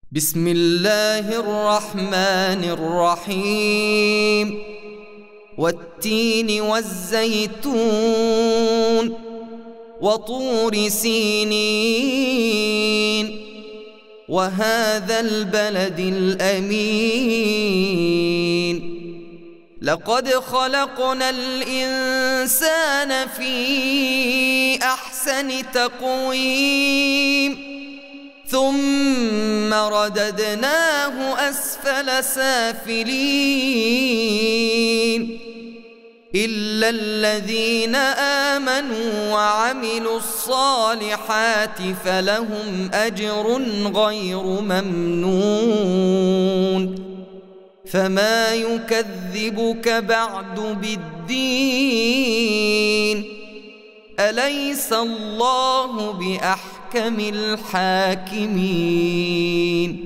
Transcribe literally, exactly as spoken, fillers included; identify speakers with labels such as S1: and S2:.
S1: بسم الله الرحمن الرحيم والتين والزيتون وطور سينين وهذا البلد الأمين لقد خلقنا الإنسان في أحسن تقويم ثم رددناه أسفل سافلين إلا الذين آمنوا وعملوا الصالحات فلهم أجر غير ممنون فما يكذبك بعد بالدين أليس الله بأحكم الحاكمين